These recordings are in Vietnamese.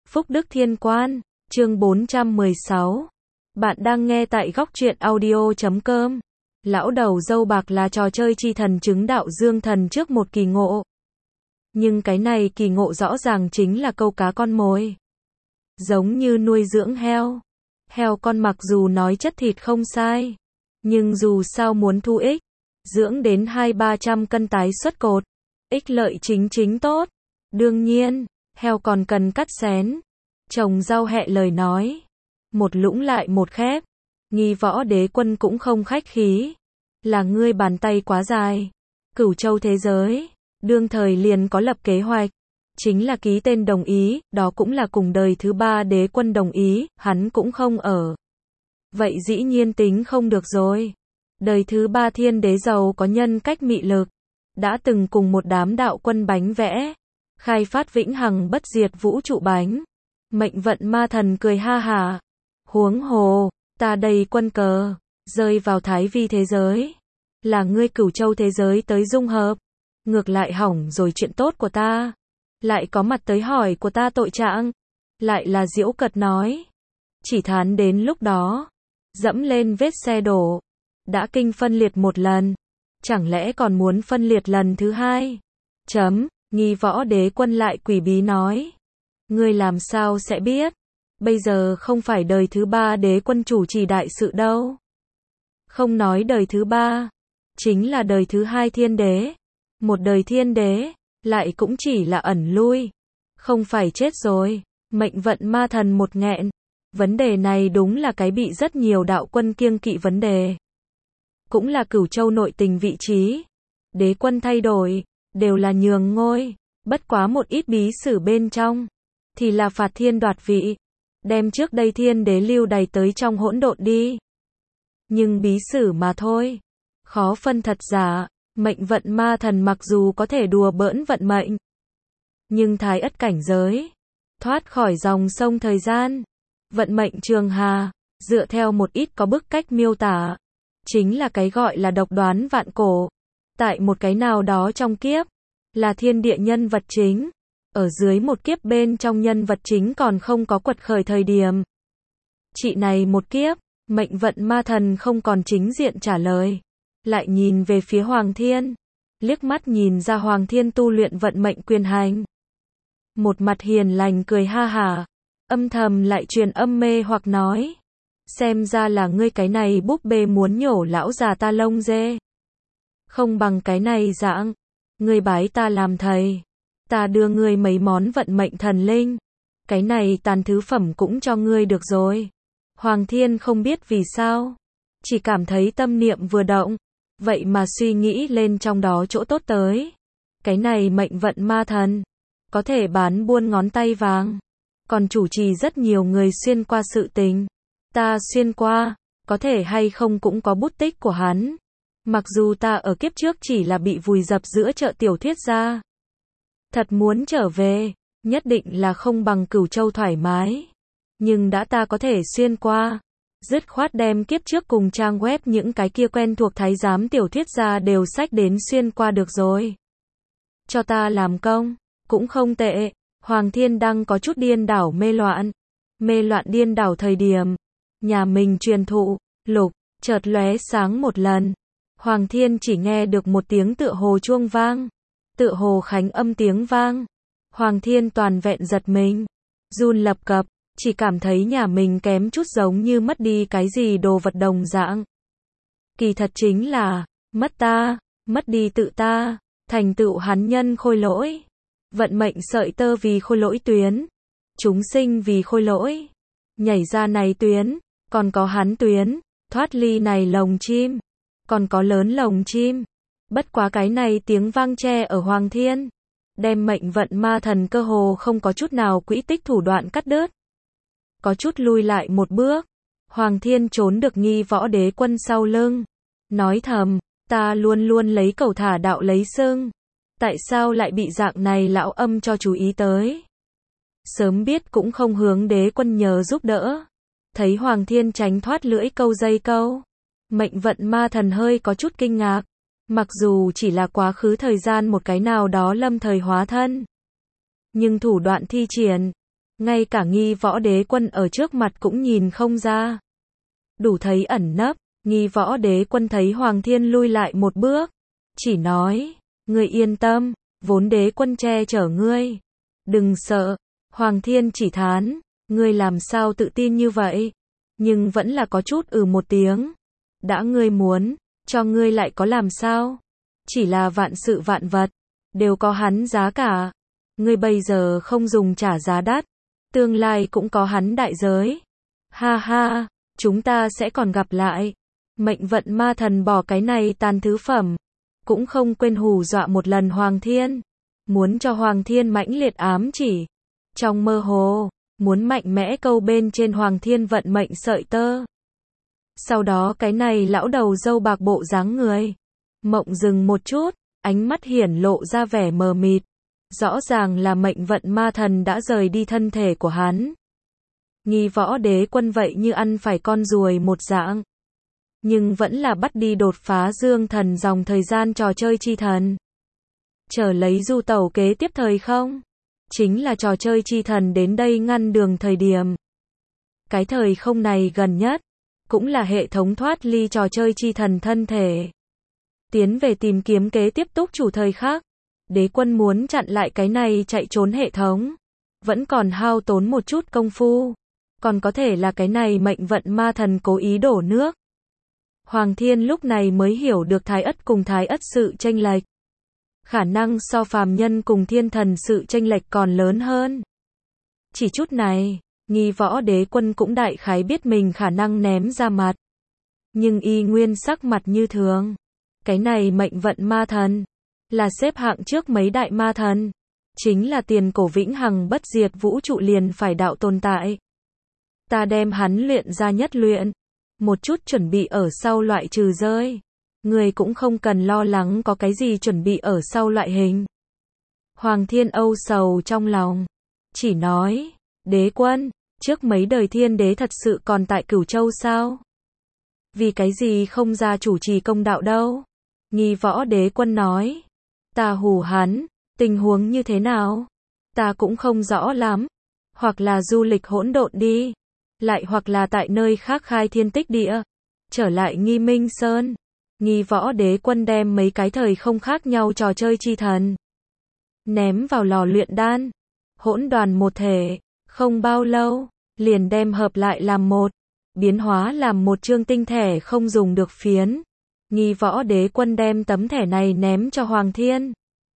Phúc Đức Thiên Quan, chương 416. Bạn đang nghe tại góc truyện audio.com. Lão đầu râu bạc là trò chơi chi thần chứng đạo dương thần trước một kỳ ngộ. Nhưng cái này kỳ ngộ rõ ràng chính là câu cá con mồi. Giống như nuôi dưỡng heo. Heo con mặc dù nói chất thịt không sai, nhưng dù sao muốn thu ích, dưỡng đến 200-300 cân tái xuất cột, ích lợi chính tốt. Đương nhiên, heo còn cần cắt xén, trồng rau hẹ lời nói. Một lũng lại một khép, Nghi Võ Đế Quân cũng không khách khí. Là ngươi bàn tay quá dài. Cửu Châu thế giới, đương thời liền có lập kế hoạch, chính là ký tên đồng ý, đó cũng là cùng đời thứ 3 đế quân đồng ý, hắn cũng không ở. Vậy dĩ nhiên tính không được rồi. Đời thứ 3 thiên đế giàu có nhân cách mị lực, đã từng cùng một đám đạo quân bánh vẽ, khai phát vĩnh hằng bất diệt vũ trụ bánh. Mệnh vận ma thần cười ha hả. Huống hồ, ta đầy quân cờ, rơi vào thái vi thế giới. Là ngươi Cửu Châu thế giới tới dung hợp. Ngược lại hỏng rồi chuyện tốt của ta. Lại có mặt tới hỏi của ta tội trạng. Lại là giễu cợt nói. Chỉ thán đến lúc đó, dẫm lên vết xe đổ. Đã kinh phân liệt một lần. Chẳng lẽ còn muốn phân liệt lần thứ hai? Nghi Võ Đế Quân lại quỷ bí nói. Ngươi làm sao sẽ biết? Bây giờ không phải đời thứ 3 đế quân chủ trì đại sự đâu. Không nói đời thứ 3, chính là đời thứ 2 thiên đế. Một đời thiên đế, lại cũng chỉ là ẩn lui. Không phải chết rồi. Mệnh vận ma thần một nghẹn. Vấn đề này đúng là cái bị rất nhiều đạo quân kiêng kỵ vấn đề. Cũng là Cửu Châu nội tình vị trí. Đế quân thay đổi, đều là nhường ngôi. Bất quá một ít bí sử bên trong, thì là phạt thiên đoạt vị. Đem trước đây thiên đế lưu đày tới trong hỗn độn đi. Nhưng bí sử mà thôi. Khó phân thật giả. Mệnh vận ma thần mặc dù có thể đùa bỡn vận mệnh, nhưng thái ất cảnh giới, thoát khỏi dòng sông thời gian, vận mệnh trường hà, dựa theo một ít có bức cách miêu tả, chính là cái gọi là độc đoán vạn cổ. Tại một cái nào đó trong kiếp, là thiên địa nhân vật chính. Ở dưới một kiếp bên trong nhân vật chính còn không có quật khởi thời điểm. Chị này một kiếp, mệnh vận ma thần không còn chính diện trả lời. Lại nhìn về phía Hoàng Thiên. Liếc mắt nhìn ra Hoàng Thiên tu luyện vận mệnh quyền hành. Một mặt hiền lành cười ha hả. Âm thầm lại truyền âm mê hoặc nói. Xem ra là ngươi cái này búp bê muốn nhổ lão già ta lông dê. Không bằng cái này dạng. Ngươi bái ta làm thầy. Ta đưa ngươi mấy món vận mệnh thần linh. Cái này tàn thứ phẩm cũng cho ngươi được rồi. Hoàng Thiên không biết vì sao. Chỉ cảm thấy tâm niệm vừa động. Vậy mà suy nghĩ lên trong đó chỗ tốt tới. Cái này mệnh vận ma thần. Có thể bán buôn ngón tay vàng. Còn chủ trì rất nhiều người xuyên qua sự tình. Ta xuyên qua. Có thể hay không cũng có bút tích của hắn. Mặc dù ta ở kiếp trước chỉ là bị vùi dập giữa chợ tiểu thuyết gia. Thật muốn trở về, nhất định là không bằng Cửu Châu thoải mái. Nhưng đã ta có thể xuyên qua, dứt khoát đem kiếp trước cùng trang web những cái kia quen thuộc thái giám tiểu thuyết gia đều xách đến xuyên qua được rồi. Cho ta làm công, cũng không tệ. Hoàng Thiên đang có chút điên đảo mê loạn. Mê loạn điên đảo thời điểm, nhà mình truyền thụ, lục, chợt lóe sáng một lần. Hoàng Thiên chỉ nghe được một tiếng tựa hồ chuông vang. Tựa hồ khánh âm tiếng vang. Hoàng Thiên toàn vẹn giật mình. Run lập cập, chỉ cảm thấy nhà mình kém chút giống như mất đi cái gì đồ vật đồng dạng. Kỳ thật chính là, mất ta, mất đi tự ta, thành tựu hắn nhân khôi lỗi. Vận mệnh sợi tơ vì khôi lỗi tuyến. Chúng sinh vì khôi lỗi. Nhảy ra này tuyến, còn có hắn tuyến, thoát ly này lồng chim. Còn có lớn lồng chim. Bất quá cái này tiếng vang tre ở Hoàng Thiên. Đem mệnh vận ma thần cơ hồ không có chút nào quỹ tích thủ đoạn cắt đứt. Có chút lui lại một bước. Hoàng Thiên trốn được Nghi Võ Đế Quân sau lưng. Nói thầm, ta luôn luôn lấy cẩu thả đạo lấy xưng. Tại sao lại bị dạng này lão âm cho chú ý tới? Sớm biết cũng không hướng đế quân nhờ giúp đỡ. Thấy Hoàng Thiên tránh thoát lưỡi câu dây câu. Mệnh vận ma thần hơi có chút kinh ngạc. Mặc dù chỉ là quá khứ thời gian một cái nào đó lâm thời hóa thân. Nhưng thủ đoạn thi triển, ngay cả Nghi Võ Đế Quân ở trước mặt cũng nhìn không ra. Đủ thấy ẩn nấp, Nghi Võ Đế Quân thấy Hoàng Thiên lui lại một bước, chỉ nói, ngươi yên tâm, vốn Đế Quân che chở ngươi. Đừng sợ, Hoàng Thiên chỉ thán, ngươi làm sao tự tin như vậy, nhưng vẫn là có chút một tiếng. Đã ngươi muốn, cho ngươi lại có làm sao? Chỉ là vạn sự vạn vật, đều có hắn giá cả. Ngươi bây giờ không dùng trả giá đắt, tương lai cũng có hắn đại giới. Ha ha, chúng ta sẽ còn gặp lại. Mệnh vận ma thần bỏ cái này tàn thứ phẩm, cũng không quên hù dọa một lần Hoàng Thiên. Muốn cho Hoàng Thiên mãnh liệt ám chỉ. Trong mơ hồ, muốn mạnh mẽ câu bên trên Hoàng Thiên vận mệnh sợi tơ. Sau đó cái này lão đầu râu bạc bộ dáng người. Mộng dừng một chút, ánh mắt hiển lộ ra vẻ mờ mịt. Rõ ràng là mệnh vận ma thần đã rời đi thân thể của hắn. Nghi Võ Đế Quân vậy như ăn phải con ruồi một dạng. Nhưng vẫn là bắt đi đột phá dương thần dòng thời gian trò chơi chi thần. Chờ lấy du tẩu kế tiếp thời không? Chính là trò chơi chi thần đến đây ngăn đường thời điểm. Cái thời không này gần nhất, cũng là hệ thống thoát ly trò chơi chi thần thân thể. Tiến về tìm kiếm kế tiếp túc chủ thời khác. Đế Quân muốn chặn lại cái này chạy trốn hệ thống. Vẫn còn hao tốn một chút công phu. Còn có thể là cái này mệnh vận ma thần cố ý đổ nước. Hoàng Thiên lúc này mới hiểu được Thái Ất cùng Thái Ất sự chênh lệch. Khả năng so phàm nhân cùng thiên thần sự chênh lệch còn lớn hơn. Chỉ chút này, Nghi Võ Đế Quân cũng đại khái biết mình khả năng ném ra mặt. Nhưng y nguyên sắc mặt như thường. Cái này mệnh vận ma thần, là xếp hạng trước mấy đại ma thần. Chính là tiền cổ vĩnh hằng bất diệt vũ trụ liền phải đạo tồn tại. Ta đem hắn luyện ra nhất luyện. Một chút chuẩn bị ở sau loại trừ rơi. Người cũng không cần lo lắng có cái gì chuẩn bị ở sau loại hình. Hoàng Thiên âu sầu trong lòng. Chỉ nói, Đế Quân, trước mấy đời thiên đế thật sự còn tại Cửu Châu sao? Vì cái gì không ra chủ trì công đạo đâu? Nghi Võ Đế Quân nói, ta hù hắn, tình huống như thế nào? Ta cũng không rõ lắm. Hoặc là du lịch hỗn độn đi. Lại hoặc là tại nơi khác khai thiên tích địa. Trở lại Nghi Minh Sơn. Nghi Võ Đế Quân đem mấy cái thời không khác nhau trò chơi chi thần. Ném vào lò luyện đan. Hỗn đoàn một thể. Không bao lâu, liền đem hợp lại làm một. Biến hóa làm một chương tinh thẻ không dùng được phiến. Nghi Võ Đế Quân đem tấm thẻ này ném cho Hoàng Thiên.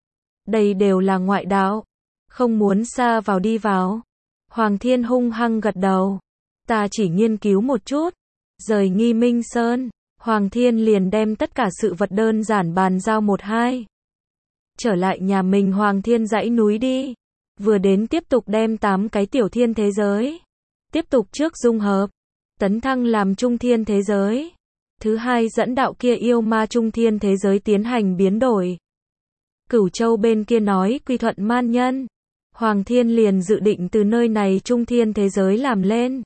Đây đều là ngoại đạo. Không muốn xa vào đi vào. Hoàng Thiên hung hăng gật đầu. Ta chỉ nghiên cứu một chút. Rời Nghi Minh Sơn, Hoàng Thiên liền đem tất cả sự vật đơn giản bàn giao một hai. Trở lại nhà mình Hoàng Thiên dãy núi đi. Vừa đến tiếp tục đem 8 cái tiểu thiên thế giới. Tiếp tục trước dung hợp. Tấn thăng làm trung thiên thế giới. Thứ hai dẫn đạo kia yêu ma trung thiên thế giới tiến hành biến đổi. Cửu Châu bên kia nói quy thuận man nhân. Hoàng Thiên liền dự định từ nơi này trung thiên thế giới làm lên.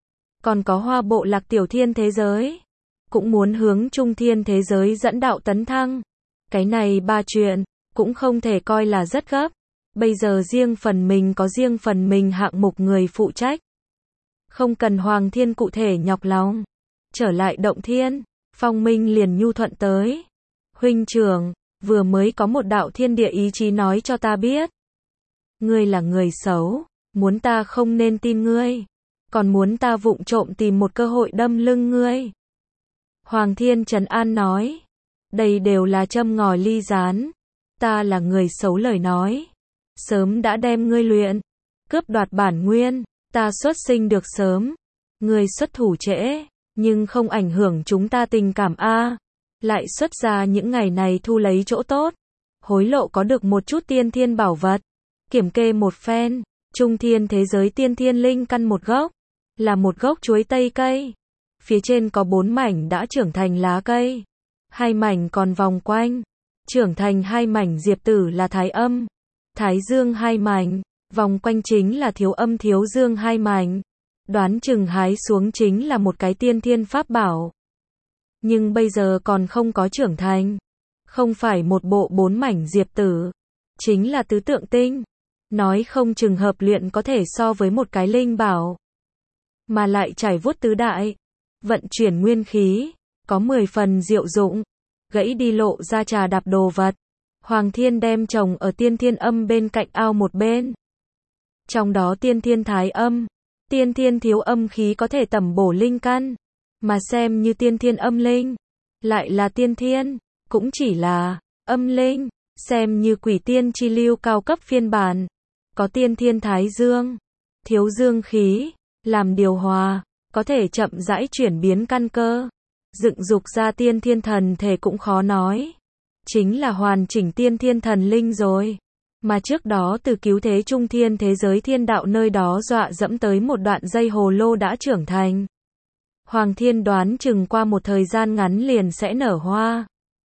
Còn có Hoa Bộ Lạc tiểu thiên thế giới. Cũng muốn hướng trung thiên thế giới dẫn đạo tấn thăng. Cái này ba chuyện, cũng không thể coi là rất gấp. Bây giờ riêng phần mình có riêng phần mình hạng mục người phụ trách. Không cần Hoàng Thiên cụ thể nhọc lòng. Trở lại động thiên, Phong Minh liền nhu thuận tới. Huynh trưởng, vừa mới có một đạo thiên địa ý chí nói cho ta biết. Ngươi là người xấu, muốn ta không nên tin ngươi. Còn muốn ta vụng trộm tìm một cơ hội đâm lưng ngươi. Hoàng Thiên trấn an nói. Đây đều là châm ngòi ly gián. Ta là người xấu lời nói. Sớm đã đem ngươi luyện. Cướp đoạt bản nguyên. Ta xuất sinh được sớm. Ngươi xuất thủ trễ. Nhưng không ảnh hưởng chúng ta tình cảm a. Lại xuất ra những ngày này thu lấy chỗ tốt. Hối lộ có được một chút tiên thiên bảo vật. Kiểm kê một phen. Trung thiên thế giới tiên thiên linh căn một gốc. Là một gốc chuối tây cây. Phía trên có 4 mảnh đã trưởng thành lá cây. 2 mảnh còn vòng quanh. Trưởng thành 2 mảnh diệp tử là thái âm. Thái dương 2 mảnh. Vòng quanh chính là thiếu âm thiếu dương 2 mảnh. Đoán chừng hái xuống chính là một cái tiên thiên pháp bảo. Nhưng bây giờ còn không có trưởng thành. Không phải một bộ 4 mảnh diệp tử. Chính là tứ tượng tinh. Nói không chừng hợp luyện có thể so với một cái linh bảo. Mà lại trải vuốt tứ đại, vận chuyển nguyên khí, có 10 phần diệu dụng. Gãy đi lộ ra trà đạp đồ vật. Hoàng Thiên đem trồng ở tiên thiên âm bên cạnh ao một bên. Trong đó tiên thiên thái âm, tiên thiên thiếu âm khí có thể tẩm bổ linh căn. Mà xem như tiên thiên âm linh, lại là tiên thiên, cũng chỉ là âm linh, xem như quỷ tiên chi lưu cao cấp phiên bản. Có tiên thiên thái dương, thiếu dương khí, làm điều hòa, có thể chậm rãi chuyển biến căn cơ. Dựng dục ra tiên thiên thần thể cũng khó nói. Chính là hoàn chỉnh tiên thiên thần linh rồi. Mà trước đó từ cứu thế trung thiên thế giới thiên đạo nơi đó dọa dẫm tới một đoạn dây hồ lô đã trưởng thành. Hoàng Thiên đoán chừng qua một thời gian ngắn liền sẽ nở hoa.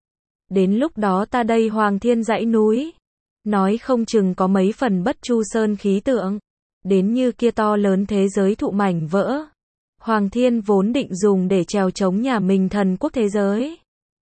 Đến lúc đó ta đây Hoàng Thiên dãy núi, nói không chừng có mấy phần bất chu sơn khí tượng. Đến như kia to lớn thế giới thụ mảnh vỡ. Hoàng Thiên vốn định dùng để trèo chống nhà mình thần quốc thế giới.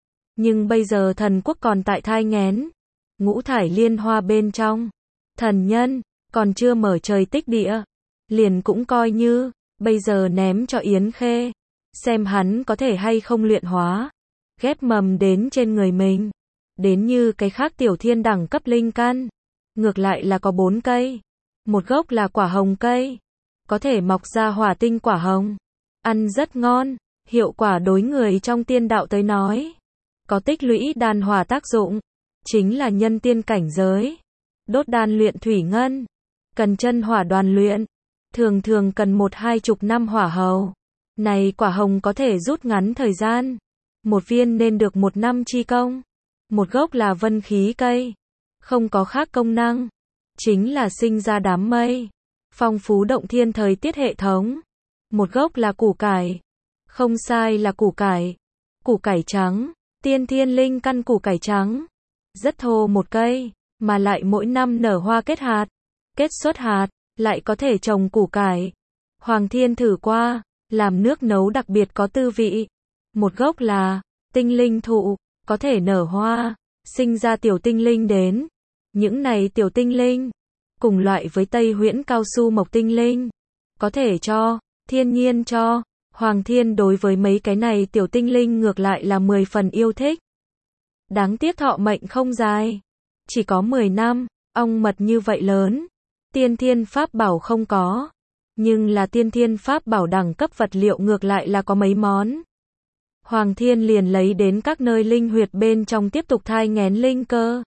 Nhưng bây giờ thần quốc còn tại thai nghén. Ngũ thải liên hoa bên trong. Thần nhân, còn chưa mở trời tích địa. Liền cũng coi như, bây giờ ném cho Yến Khê. Xem hắn có thể hay không luyện hóa. Ghép mầm đến trên người mình. Đến như cái khác tiểu thiên đẳng cấp linh căn. Ngược lại là có 4 cây. Một gốc là quả hồng cây. Có thể mọc ra hỏa tinh quả hồng. Ăn rất ngon. Hiệu quả đối người trong tiên đạo tới nói. Có tích lũy đan hỏa tác dụng. Chính là nhân tiên cảnh giới. Đốt đan luyện thủy ngân. Cần chân hỏa đoàn luyện. Thường thường cần 1-20 năm hỏa hầu. Này quả hồng có thể rút ngắn thời gian. Một viên nên được 1 năm chi công. Một gốc là vân khí cây. Không có khác công năng. Chính là sinh ra đám mây. Phong phú động thiên thời tiết hệ thống. Một gốc là củ cải. Không sai là củ cải. Củ cải trắng. Tiên thiên linh căn củ cải trắng. Rất thô một cây. Mà lại mỗi năm nở hoa kết hạt. Kết xuất hạt. Lại có thể trồng củ cải. Hoàng Thiên thử qua. Làm nước nấu đặc biệt có tư vị. Một gốc là tinh linh thụ. Có thể nở hoa. Sinh ra tiểu tinh linh đến. Những này tiểu tinh linh. Cùng loại với Tây Huyễn cao su mộc tinh linh. Có thể cho. Thiên nhiên cho. Hoàng Thiên đối với mấy cái này tiểu tinh linh ngược lại là 10 phần yêu thích. Đáng tiếc thọ mệnh không dài. Chỉ có 10 năm. Ong mật như vậy lớn. Tiên thiên pháp bảo không có. Nhưng là tiên thiên pháp bảo đẳng cấp vật liệu ngược lại là có mấy món. Hoàng Thiên liền lấy đến các nơi linh huyệt bên trong tiếp tục thai nghén linh cơ.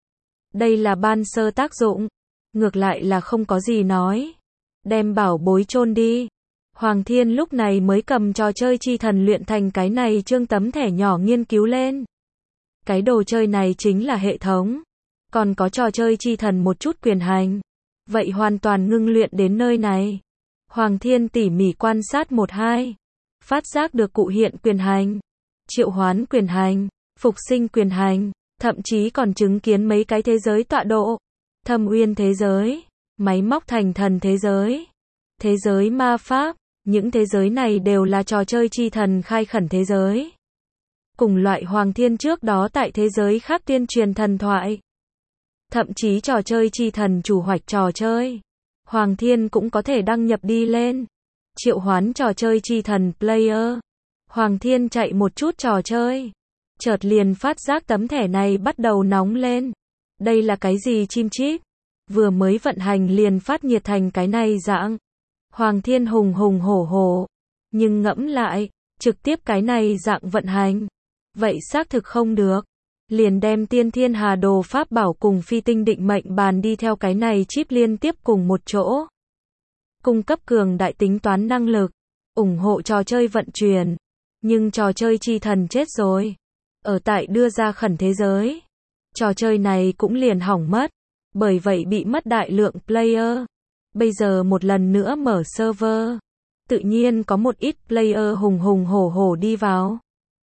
Đây là ban sơ tác dụng. Ngược lại là không có gì nói. Đem bảo bối chôn đi. Hoàng Thiên lúc này mới cầm trò chơi chi thần luyện thành cái này trương tấm thẻ nhỏ nghiên cứu lên. Cái đồ chơi này chính là hệ thống. Còn có trò chơi chi thần một chút quyền hành. Vậy hoàn toàn ngưng luyện đến nơi này. Hoàng Thiên tỉ mỉ quan sát 1-2. Phát giác được cụ hiện quyền hành. Triệu hoán quyền hành. Phục sinh quyền hành. Thậm chí còn chứng kiến mấy cái thế giới tọa độ. Thâm uyên thế giới. Máy móc thành thần thế giới. Thế giới ma pháp. Những thế giới này đều là trò chơi chi thần khai khẩn thế giới. Cùng loại Hoàng Thiên trước đó tại thế giới khác tuyên truyền thần thoại. Thậm chí trò chơi chi thần chủ hoạch trò chơi. Hoàng Thiên cũng có thể đăng nhập đi lên. Triệu hoán trò chơi chi thần player. Hoàng Thiên chạy một chút trò chơi. Chợt liền phát giác tấm thẻ này bắt đầu nóng lên. Đây là cái gì chim chip? Vừa mới vận hành liền phát nhiệt thành cái này dạng. Hoàng Thiên hùng hùng hổ hổ. Nhưng ngẫm lại, trực tiếp cái này dạng vận hành. Vậy xác thực không được. Liền đem tiên thiên hà đồ pháp bảo cùng phi tinh định mệnh bàn đi theo cái này chip liên tiếp cùng một chỗ. Cung cấp cường đại tính toán năng lực. Ủng hộ trò chơi vận chuyển. Nhưng trò chơi chi thần chết rồi. Ở tại đưa ra khẩn thế giới. Trò chơi này cũng liền hỏng mất. Bởi vậy bị mất đại lượng player. Bây giờ một lần nữa mở server. Tự nhiên có một ít player hùng hùng hổ hổ đi vào.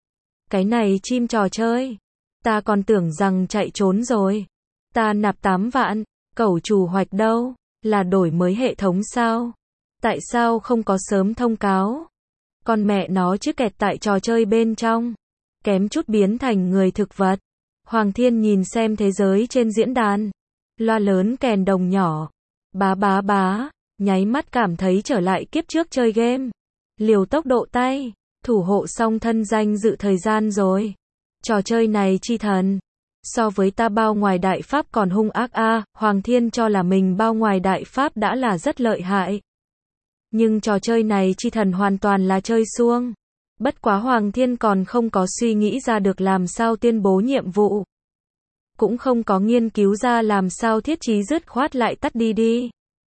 Cái này chim trò chơi. Ta còn tưởng rằng chạy trốn rồi. Ta nạp 8 vạn. Cẩu chủ hoạch đâu? Là đổi mới hệ thống sao? Tại sao không có sớm thông cáo? Con mẹ nó chứ kẹt tại trò chơi bên trong. Kém chút biến thành người thực vật. Hoàng Thiên nhìn xem thế giới trên diễn đàn. Loa lớn kèn đồng nhỏ. Bá, nháy mắt cảm thấy trở lại kiếp trước chơi game. Liều tốc độ tay, thủ hộ xong thân danh dự thời gian rồi. Trò chơi này chi thần. So với ta bao ngoài đại pháp còn hung ác a, Hoàng Thiên cho là mình bao ngoài đại pháp đã là rất lợi hại. Nhưng trò chơi này chi thần hoàn toàn là chơi xuông. Bất quá Hoàng Thiên còn không có suy nghĩ ra được làm sao tuyên bố nhiệm vụ. Cũng không có nghiên cứu ra làm sao thiết trí dứt khoát lại tắt đi.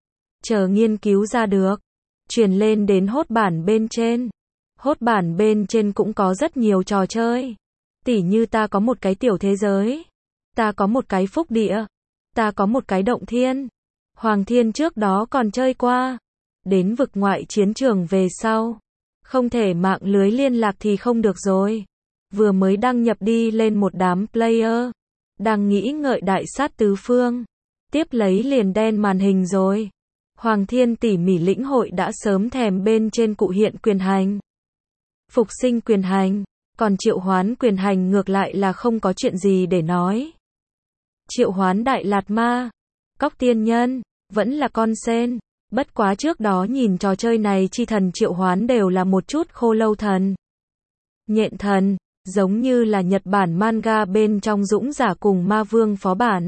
Chờ nghiên cứu ra được. Truyền lên đến hốt bản bên trên. Hốt bản bên trên cũng có rất nhiều trò chơi. Tỉ như ta có một cái tiểu thế giới. Ta có một cái phúc địa. Ta có một cái động thiên. Hoàng Thiên trước đó còn chơi qua. Đến vực ngoại chiến trường về sau. Không thể mạng lưới liên lạc thì không được rồi. Vừa mới đăng nhập đi lên một đám player. Đang nghĩ ngợi đại sát tứ phương. Tiếp lấy liền đen màn hình rồi. Hoàng Thiên tỉ mỉ lĩnh hội đã sớm thèm bên trên cụ hiện quyền hành. Phục sinh quyền hành. Còn triệu hoán quyền hành ngược lại là không có chuyện gì để nói. Triệu hoán đại lạt ma. Cóc tiên nhân. Vẫn là con sen. Bất quá trước đó nhìn trò chơi này chi thần triệu hoán đều là một chút khô lâu thần. Nhện thần. Giống như là Nhật Bản manga bên trong Dũng Giả cùng Ma Vương phó bản.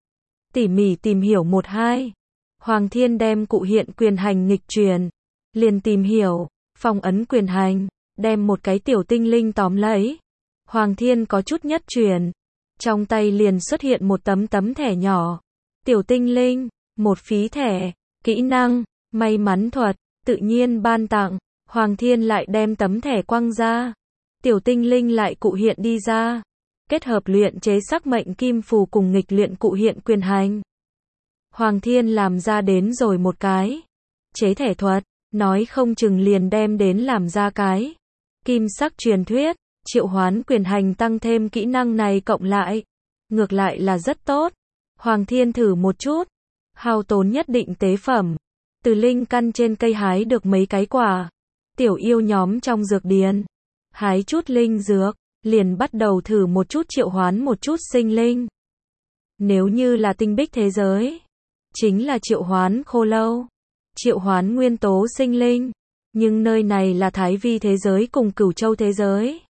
Tỉ mỉ tìm hiểu 1-2. Hoàng Thiên đem cụ hiện quyền hành nghịch truyền. Liền tìm hiểu. Phong ấn quyền hành. Đem một cái tiểu tinh linh tóm lấy. Hoàng Thiên có chút nhất truyền. Trong tay liền xuất hiện một tấm thẻ nhỏ. Tiểu tinh linh. Một phí thẻ. Kỹ năng. May mắn thuật. Tự nhiên ban tặng. Hoàng Thiên lại đem tấm thẻ quăng ra. Tiểu tinh linh lại cụ hiện đi ra. Kết hợp luyện chế sắc mệnh kim phù cùng nghịch luyện cụ hiện quyền hành. Hoàng Thiên làm ra đến rồi một cái. Chế thẻ thuật. Nói không chừng liền đem đến làm ra cái. Kim sắc truyền thuyết. Triệu hoán quyền hành tăng thêm kỹ năng này cộng lại. Ngược lại là rất tốt. Hoàng Thiên thử một chút. Hao tốn nhất định tế phẩm. Từ linh căn trên cây hái được mấy cái quả. Tiểu yêu nhóm trong dược điền. Hái chút linh dược. Liền bắt đầu thử một chút triệu hoán một chút sinh linh. Nếu như là tinh bích thế giới. Chính là triệu hoán khô lâu. Triệu hoán nguyên tố sinh linh. Nhưng nơi này là Thái Vi thế giới cùng Cửu Châu thế giới.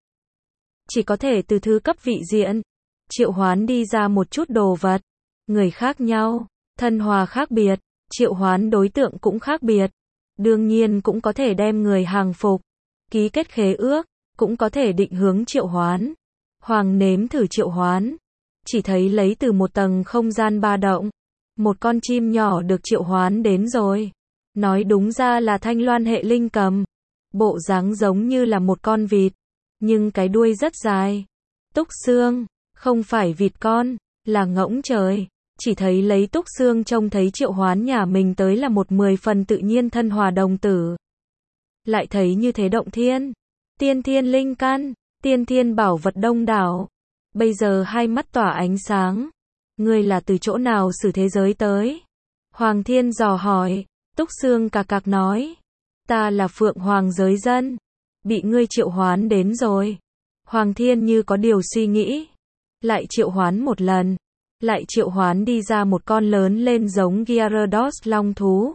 Chỉ có thể từ thứ cấp vị diện. Triệu hoán đi ra một chút đồ vật. Người khác nhau. Thân hòa khác biệt. Triệu hoán đối tượng cũng khác biệt. Đương nhiên cũng có thể đem người hàng phục. Ký kết khế ước. Cũng có thể định hướng triệu hoán. Hoàng nếm thử triệu hoán. Chỉ thấy lấy từ một tầng không gian ba động. Một con chim nhỏ được triệu hoán đến rồi. Nói đúng ra là thanh loan hệ linh cầm. Bộ dáng giống như là một con vịt. Nhưng cái đuôi rất dài. Túc xương. Không phải vịt con. Là ngỗng trời. Chỉ thấy lấy túc xương trông thấy triệu hoán nhà mình tới là một 10 phần tự nhiên thân hòa đồng tử. Lại thấy như thế động thiên. Tiên thiên linh căn. Tiên thiên bảo vật đông đảo. Bây giờ hai mắt tỏa ánh sáng. Ngươi là từ chỗ nào xử thế giới tới? Hoàng Thiên dò hỏi. Túc xương cà cạc nói. Ta là Phượng Hoàng giới dân. Bị ngươi triệu hoán đến rồi. Hoàng Thiên như có điều suy nghĩ. Lại triệu hoán một lần. Lại triệu hoán đi ra một con lớn lên giống Gyarados long thú.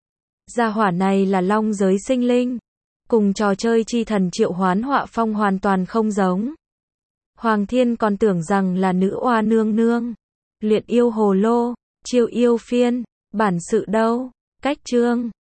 Gia hỏa này là long giới sinh linh. Cùng trò chơi chi thần triệu hoán họa phong hoàn toàn không giống. Hoàng Thiên còn tưởng rằng là nữ oa nương nương. Luyện yêu hồ lô. Chiêu yêu phiên. Bản sự đâu? Cách chương.